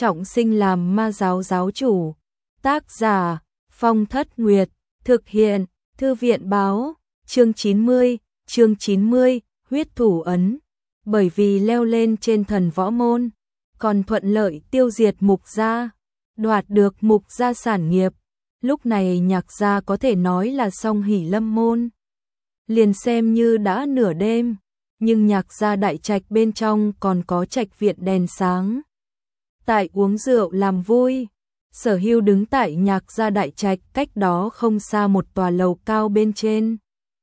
trọng sinh làm ma giáo giáo chủ. Tác giả Phong Thất Nguyệt, thực hiện Thư viện báo, chương 90, huyết thủ ấn. Bởi vì leo lên trên thần võ môn, còn thuận lợi tiêu diệt Mục gia, đoạt được Mục gia sản nghiệp. Lúc này Nhạc gia có thể nói là song hỷ lâm môn. Liền xem như đã nửa đêm, nhưng Nhạc gia đại trạch bên trong còn có trạch viện đèn sáng. Tại uống rượu làm vui, Sở Hưu đứng tại Nhạc gia đại trạch, cách đó không xa một tòa lầu cao bên trên.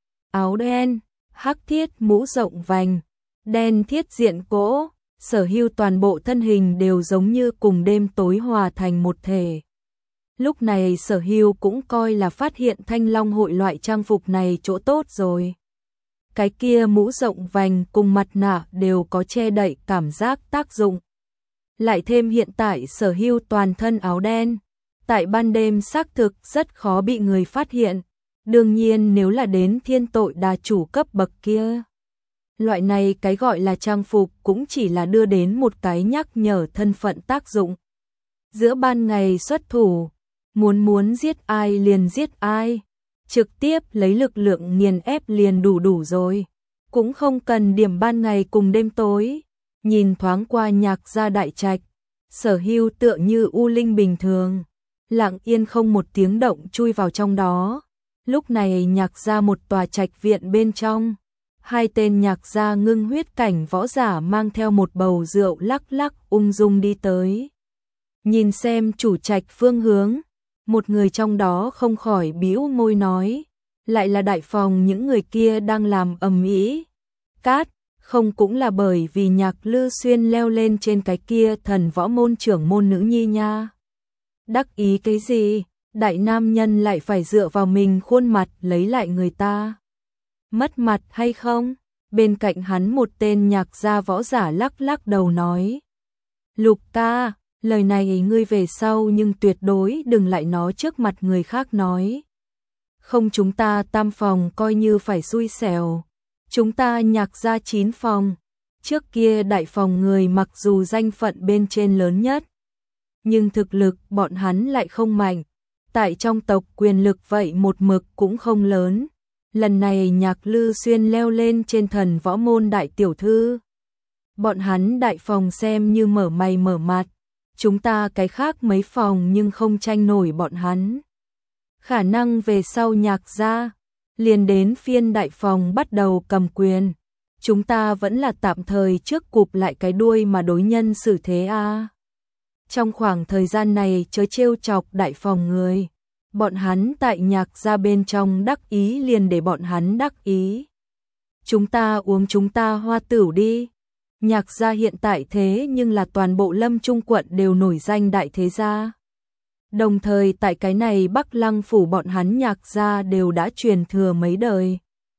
Áo đen, hắc thiết mũ rộng vành, đen thiết diện cỗ, Sở Hưu toàn bộ thân hình đều giống như cùng đêm tối hòa thành một thể. Lúc này Sở Hưu cũng coi là phát hiện Thanh Long hội loại trang phục này chỗ tốt rồi. Cái kia mũ rộng vành cùng mặt nạ đều có che đậy cảm giác tác dụng. Lại thêm hiện tại Sở Hưu toàn thân áo đen, tại ban đêm xác thực rất khó bị người phát hiện. Đương nhiên nếu là đến thiên tội đà chủ cấp bậc kia, loại này cái gọi là trang phục cũng chỉ là đưa đến một cái nhắc nhở thân phận tác dụng. Giữa ban ngày xuất thủ, muốn giết ai liền giết ai, trực tiếp lấy lực lượng nghiền ép liền đủ rồi, cũng không cần điểm ban ngày cùng đêm tối. Nhìn thoáng qua Nhạc gia đại trạch, Sở Hưu tựa như u linh bình thường, lặng yên không một tiếng động chui vào trong đó. Lúc này Nhạc gia một tòa trạch viện bên trong, hai tên Nhạc gia ngưng huyết cảnh võ giả mang theo một bầu rượu lắc lắc ung dung đi tới. Nhìn xem chủ trạch phương hướng, một người trong đó không khỏi bĩu môi nói, lại là đại phòng những người kia đang làm ầm ĩ. Cát, không cũng là bởi vì Nhạc Lư Xuyên leo lên trên cái kia thần võ môn trưởng môn nữ nhi nha. Đắc ý cái gì, đại nam nhân lại phải dựa vào mình khuôn mặt lấy lại người ta. Mất mặt hay không? Bên cạnh hắn một tên Nhạc gia võ giả lắc lắc đầu nói. Lục ta, lời này ngươi về sau nhưng tuyệt đối đừng lại nói trước mặt người khác nói. Không, chúng ta tam phòng coi như phải xui xẻo. Chúng ta Nhạc gia 9 phòng. Trước kia đại phòng người mặc dù danh phận bên trên lớn nhất, nhưng thực lực bọn hắn lại không mạnh. Tại trong tộc quyền lực vậy một mực cũng không lớn. Lần này Nhạc Lư Xuyên leo lên trên thần võ môn đại tiểu thư, bọn hắn đại phòng xem như mở mày mở mặt. Chúng ta cái khác mấy phòng nhưng không tranh nổi bọn hắn. Khả năng về sau Nhạc gia liền đến phiên đại phòng bắt đầu cầm quyền. Chúng ta vẫn là tạm thời trước cụp lại cái đuôi mà đối nhân xử thế a. Trong khoảng thời gian này chớ trêu chọc đại phòng người. Bọn hắn tại Nhạc gia bên trong đắc ý liền để bọn hắn đắc ý. Chúng ta uống chúng ta hoa tửu đi. Nhạc gia hiện tại thế nhưng là toàn bộ Lâm Trung quận đều nổi danh đại thế gia. Đồng thời tại cái này Bắc Lăng phủ bọn hắn Nhạc gia đều đã truyền thừa mấy đời.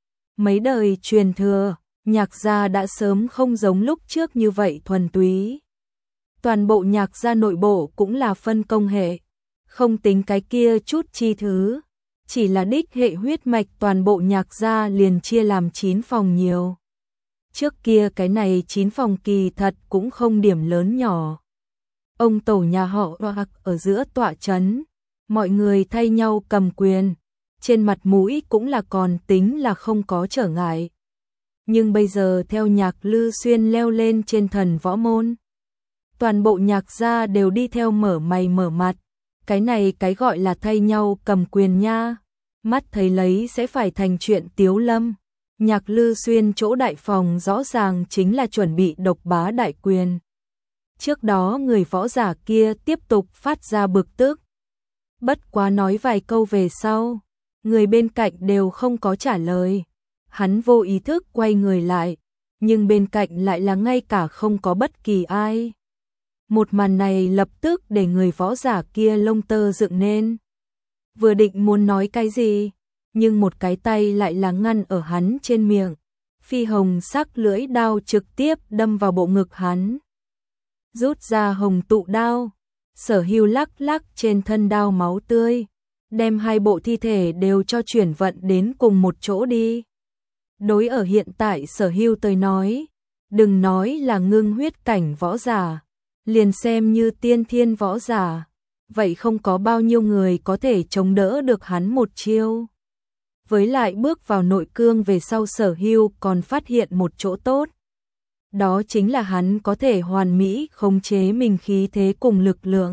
Mấy đời truyền thừa, Nhạc gia đã sớm không giống lúc trước như vậy thuần túy. Toàn bộ Nhạc gia nội bộ cũng là phân công hệ, không tính cái kia chút chi thứ, chỉ là đích hệ huyết mạch toàn bộ Nhạc gia liền chia làm 9 phòng nhiều. Trước kia cái này 9 phòng kỳ thật cũng không điểm lớn nhỏ. Ông tổ nhà họ Hoặc ở giữa tọa trấn, mọi người thay nhau cầm quyền, trên mặt mũi cũng là còn tính là không có trở ngại. Nhưng bây giờ theo Nhạc Lư Xuyên leo lên trên thần võ môn, toàn bộ Nhạc gia đều đi theo mở mày mở mặt. Cái này cái gọi là thay nhau cầm quyền nha, mắt thấy lấy sẽ phải thành chuyện tiếu lâm. Nhạc Lư Xuyên chỗ đại phòng rõ ràng chính là chuẩn bị độc bá đại quyền. Trước đó người võ giả kia tiếp tục phát ra bực tức. Bất quá nói vài câu về sau, người bên cạnh đều không có trả lời. Hắn vô ý thức quay người lại, nhưng bên cạnh lại là ngay cả không có bất kỳ ai. Một màn này lập tức để người võ giả kia lông tơ dựng nên. Vừa định muốn nói cái gì, nhưng một cái tay lại là ngăn ở hắn trên miệng. Phi hồng sắc lưỡi đao trực tiếp đâm vào bộ ngực hắn. Rút ra hồng tụ đao, Sở Hưu lắc lắc trên thân đao máu tươi, đem hai bộ thi thể đều cho chuyển vận đến cùng một chỗ đi. Đối ở hiện tại Sở Hưu tới nói, đừng nói là ngưng huyết cảnh võ giả, liền xem như tiên thiên võ giả, vậy không có bao nhiêu người có thể chống đỡ được hắn một chiêu. Với lại bước vào nội cương về sau Sở Hưu còn phát hiện một chỗ tốt. Đó chính là hắn có thể hoàn mỹ khống chế mình khí thế cùng lực lượng.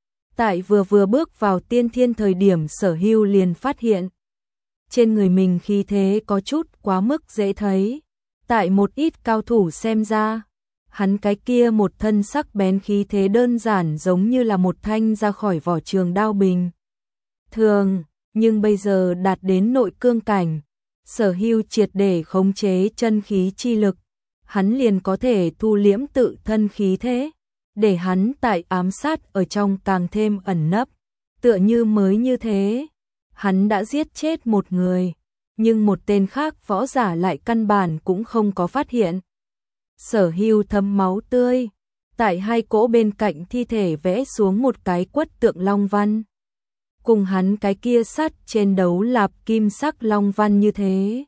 Tại vừa bước vào tiên thiên thời điểm Sở Hưu liền phát hiện. Trên người mình khí thế có chút quá mức dễ thấy. Tại một ít cao thủ xem ra, hắn cái kia một thân sắc bén khí thế đơn giản giống như là một thanh ra khỏi vỏ trường đao bình thường, nhưng bây giờ đạt đến nội cương cảnh, Sở Hưu triệt để khống chế chân khí chi lực, hắn liền có thể thu liễm tự thân khí thế, để hắn tại ám sát ở trong càng thêm ẩn nấp, tựa như mới như thế, hắn đã giết chết một người, nhưng một tên khác võ giả lại căn bản cũng không có phát hiện. Sở Hưu thấm máu tươi, tại hai cỗ bên cạnh thi thể vẽ xuống một cái quất tượng long văn. Cùng hắn cái kia sắt trên đấu lạp kim sắc long văn như thế.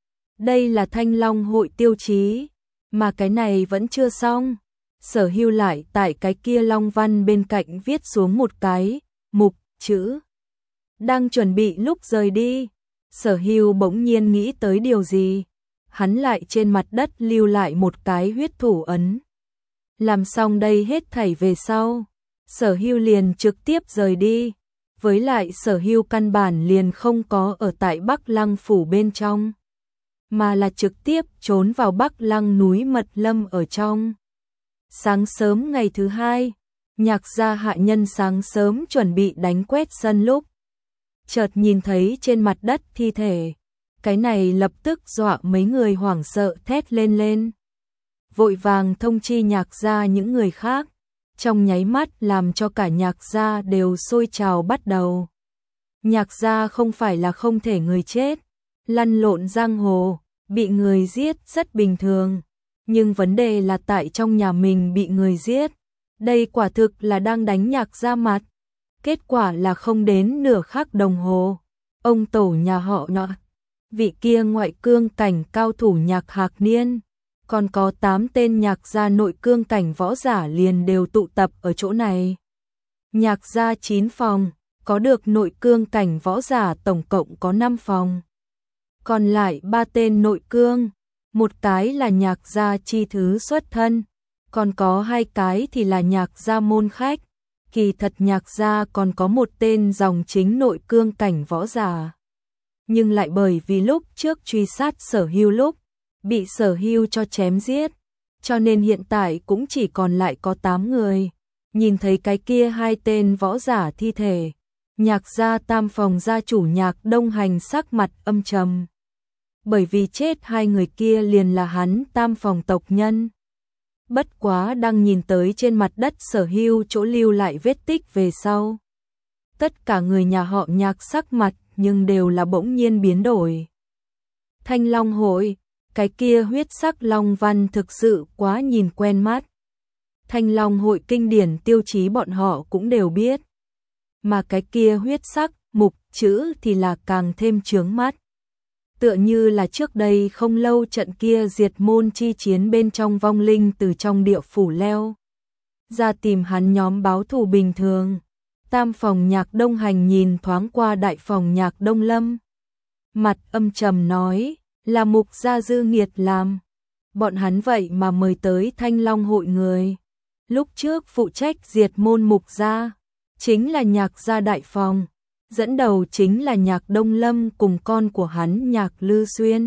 Đây là Thanh Long hội tiêu chí, mà cái này vẫn chưa xong. Sở Hưu lại tại cái kia long văn bên cạnh viết xuống một cái mục chữ. Đang chuẩn bị lúc rời đi, Sở Hưu bỗng nhiên nghĩ tới điều gì. Hắn lại trên mặt đất lưu lại một cái huyết thủ ấn. Làm xong đây hết thảy về sau, Sở Hưu liền trực tiếp rời đi. Với lại Sở Hưu căn bản liền không có ở tại Bắc Lăng phủ bên trong, mà là trực tiếp trốn vào Bắc Lăng núi Mật Lâm ở trong. Sáng sớm ngày thứ hai, Nhạc gia hạ nhân sáng sớm chuẩn bị đánh quét sân lúc chợt nhìn thấy trên mặt đất thi thể. Cái này lập tức dọa mấy người hoảng sợ thét lên. Vội vàng thông chi Nhạc gia những người khác, trong nháy mắt làm cho cả Nhạc gia đều sôi trào bắt đầu. Nhạc gia không phải là không thể người chết, lăn lộn giang hồ, bị người giết rất bình thường, nhưng vấn đề là tại trong nhà mình bị người giết. Đây quả thực là đang đánh Nhạc gia mặt. Kết quả là không đến nửa khắc đồng hồ, ông tổ nhà họ nọ, vị kia ngoại cương cảnh cao thủ Nhạc Hạc Niên, còn có 8 tên Nhạc gia nội cương cảnh võ giả liền đều tụ tập ở chỗ này. Nhạc gia 9 phòng, có được nội cương cảnh võ giả tổng cộng có 5 phòng. Còn lại 3 tên nội cương, một cái là Nhạc gia chi thứ xuất thân, còn có 2 cái thì là Nhạc gia môn khách. Kỳ thật Nhạc gia còn có một tên dòng chính nội cương cảnh võ giả. Nhưng lại bởi vì lúc trước truy sát Sở Hưu lúc, bị Sở Hưu cho chém giết, cho nên hiện tại cũng chỉ còn lại có 8 người. Nhìn thấy cái kia 2 tên võ giả thi thể, Nhạc gia tam phòng gia chủ Nhạc Đông Hành sắc mặt âm trầm. Bởi vì chết 2 người kia liền là hắn tam phòng tộc nhân. Bất quá đang nhìn tới trên mặt đất Sở Hưu chỗ lưu lại vết tích về sau. Tất cả người nhà họ Nhạc sắc mặt nhưng đều là bỗng nhiên biến đổi. Thanh Long hội, cái kia huyết sắc long văn thực sự quá nhìn quen mắt. Thanh Long hội kinh điển tiêu chí bọn họ cũng đều biết. Mà cái kia huyết sắc mục chữ thì là càng thêm chướng mắt. Tựa như là trước đây không lâu trận kia diệt môn chi chiến bên trong vong linh từ trong địa phủ leo ra tìm hắn nhóm báo thù bình thường. Tam phòng Nhạc Đông Hành nhìn thoáng qua đại phòng Nhạc Đông Lâm, mặt âm trầm nói, là Mục gia dư nghiệt làm. Bọn hắn vậy mà mời tới Thanh Long hội người. Lúc trước phụ trách diệt môn Mục gia chính là Nhạc gia đại phòng, dẫn đầu chính là Nhạc Đông Lâm cùng con của hắn Nhạc Lư Xuyên.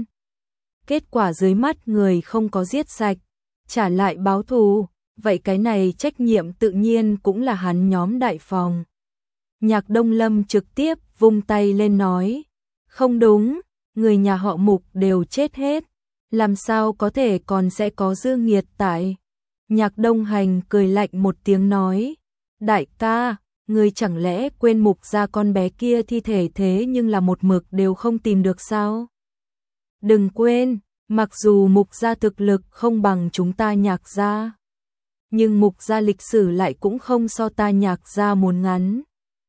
Kết quả dưới mắt người không có giết sạch, trả lại báo thù, vậy cái này trách nhiệm tự nhiên cũng là hắn nhóm đại phòng. Nhạc Đông Lâm trực tiếp vung tay lên nói, không đúng, người nhà họ Mục đều chết hết, làm sao có thể còn sẽ có dư nghiệt tại. Nhạc Đông Hành cười lạnh một tiếng nói, đại ca, người chẳng lẽ quên Mục gia con bé kia thi thể thế nhưng là một mực đều không tìm được sao? Đừng quên, mặc dù Mục gia thực lực không bằng chúng ta Nhạc gia, nhưng Mục gia lịch sử lại cũng không so ta Nhạc gia muốn ngắn.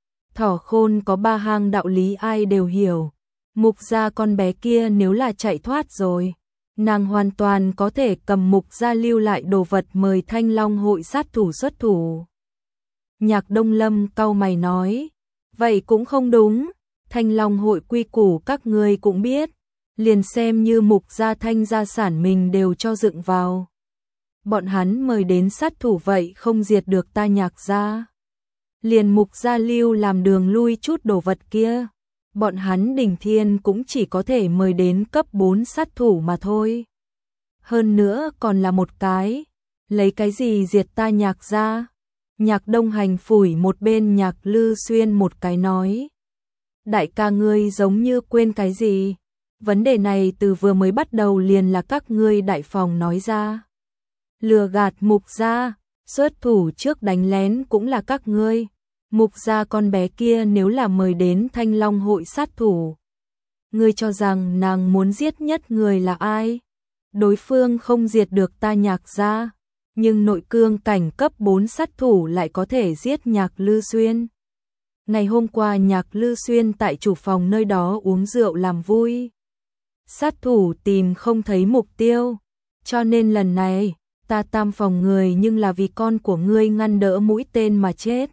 Thỏ khôn có 3 hang đạo lý ai đều hiểu. Mục gia con bé kia nếu là chạy thoát rồi, nàng hoàn toàn có thể cầm Mục Gia lưu lại đồ vật mời Thanh Long hội sát thủ xuất thủ. Nhạc Đông Lâm cau mày nói, vậy cũng không đúng, Thanh Long hội quy củ các ngươi cũng biết, liền xem như Mục Gia Thanh gia sản mình đều cho dựng vào. Bọn hắn mời đến sát thủ vậy không diệt được ta Nhạc gia. Liền Mục Gia lưu làm đường lui chút đồ vật kia, bọn hắn Đỉnh Thiên cũng chỉ có thể mời đến cấp 4 sát thủ mà thôi. Hơn nữa còn là một cái, lấy cái gì diệt ta Nhạc gia? Nhạc Đông Hành phủi một bên Nhạc Lư Xuyên một cái nói, đại ca ngươi giống như quên cái gì? Vấn đề này từ vừa mới bắt đầu liền là các ngươi đại phòng nói ra. Lừa gạt Mục Gia, xuất thủ trước đánh lén cũng là các ngươi. Mục Gia con bé kia nếu là mời đến Thanh Long hội sát thủ, ngươi cho rằng nàng muốn giết nhất người là ai? Đối phương không diệt được ta Nhạc gia, nhưng nội cương cảnh cấp 4 sát thủ lại có thể giết Nhạc Lư Xuyên. Ngày hôm qua Nhạc Lư Xuyên tại chủ phòng nơi đó uống rượu làm vui. Sát thủ tìm không thấy mục tiêu, cho nên lần này ta tam phòng người nhưng là vì con của ngươi ngăn đỡ mũi tên mà chết.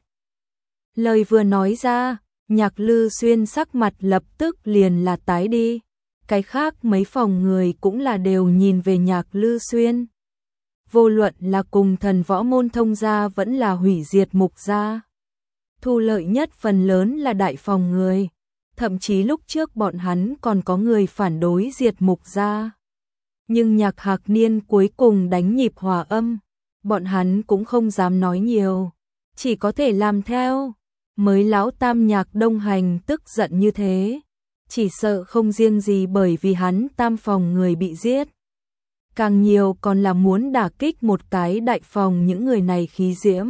Lời vừa nói ra, Nhạc Lư Xuyên sắc mặt lập tức liền là tái đi. Cái khác mấy phòng người cũng là đều nhìn về Nhạc Lư Xuyên. Vô luận là cùng Thần Võ Môn thông gia vẫn là hủy diệt Mục Gia. Thu lợi nhất phần lớn là đại phòng người. Thậm chí lúc trước bọn hắn còn có người phản đối diệt Mục Gia. Nhưng Nhạc Hạc Niên cuối cùng đánh nhịp hòa âm. Bọn hắn cũng không dám nói nhiều, chỉ có thể làm theo. Mới lão tam Nhạc Đông Hành tức giận như thế, chỉ sợ không riêng gì bởi vì hắn tam phòng người bị giết, càng nhiều còn là muốn đả kích một cái đại phòng những người này khí diễm.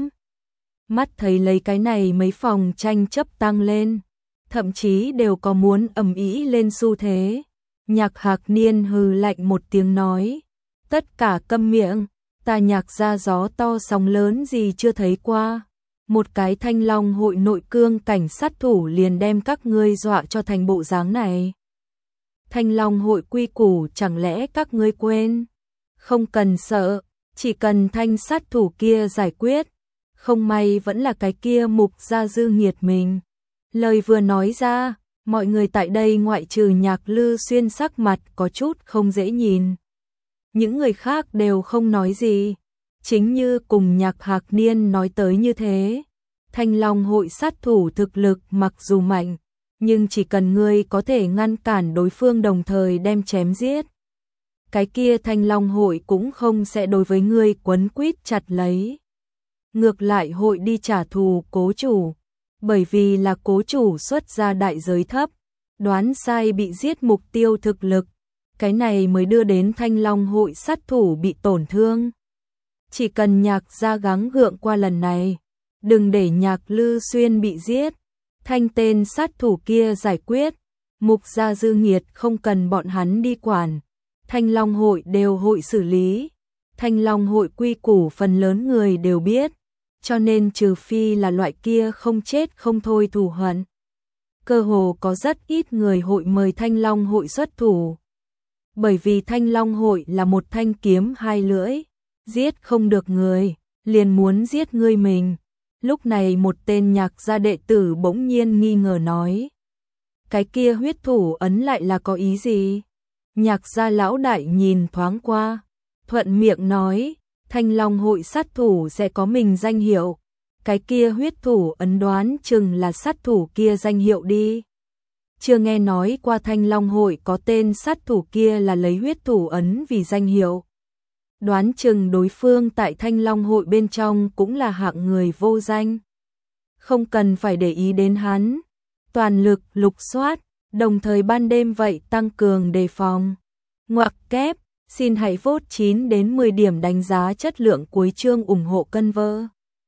Mắt thấy lấy cái này mấy phòng tranh chấp tăng lên, thậm chí đều có muốn ầm ĩ lên xu thế. Nhạc Hạc Niên hừ lạnh một tiếng nói, tất cả câm miệng, ta Nhạc gia gió to sóng lớn gì chưa thấy qua. Một cái Thanh Long hội nội cương cảnh sát thủ liền đem các ngươi dọa cho thành bộ dáng này. Thanh Long hội quy củ chẳng lẽ các ngươi quên? Không cần sợ, chỉ cần thanh sát thủ kia giải quyết. Không may vẫn là cái kia Mục Gia dư nghiệt mình. Lời vừa nói ra, mọi người tại đây ngoại trừ Nhạc Lư Xuyên sắc mặt có chút không dễ nhìn. Những người khác đều không nói gì. Chính như cùng Nhạc Hạc Niên nói tới như thế, Thanh Long hội sát thủ thực lực mặc dù mạnh, nhưng chỉ cần ngươi có thể ngăn cản đối phương đồng thời đem chém giết, cái kia Thanh Long hội cũng không sẽ đối với ngươi quấn quýt chặt lấy. Ngược lại hội đi trả thù cố chủ, bởi vì là cố chủ xuất ra đại giới thấp, đoán sai bị giết mục tiêu thực lực, cái này mới đưa đến Thanh Long hội sát thủ bị tổn thương. Chỉ cần Nhạc gia gắng gượng qua lần này, đừng để Nhạc Lư Xuyên bị giết, thanh tên sát thủ kia giải quyết, Mục Gia dư nghiệt không cần bọn hắn đi quản, Thanh Long hội đều hội xử lý. Thanh Long hội quy củ phần lớn người đều biết, cho nên trừ phi là loại kia không chết không thôi thù hận, cơ hồ có rất ít người hội mời Thanh Long hội xuất thủ. Bởi vì Thanh Long hội là một thanh kiếm hai lưỡi, giết không được người, liền muốn giết ngươi mình. Lúc này một tên Nhạc gia đệ tử bỗng nhiên nghi ngờ nói, cái kia huyết thủ ấn lại là có ý gì? Nhạc gia lão đại nhìn thoáng qua, thuận miệng nói, Thanh Long hội sát thủ sẽ có mình danh hiệu, cái kia huyết thủ ấn đoán chừng là sát thủ kia danh hiệu đi. Chưa nghe nói qua Thanh Long hội có tên sát thủ kia là lấy huyết thủ ấn vì danh hiệu. Đoán chừng đối phương tại Thanh Long hội bên trong cũng là hạng người vô danh. Không cần phải để ý đến hắn, toàn lực lục soát, đồng thời ban đêm vậy tăng cường đề phòng. Ngoặc kép, xin hãy vote 9 đến 10 điểm đánh giá chất lượng cuối chương ủng hộ cân vơ.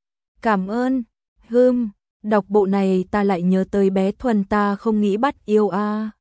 Cảm ơn. Đọc bộ này ta lại nhớ tới bé Thuần ta không nghĩ bắt yêu a.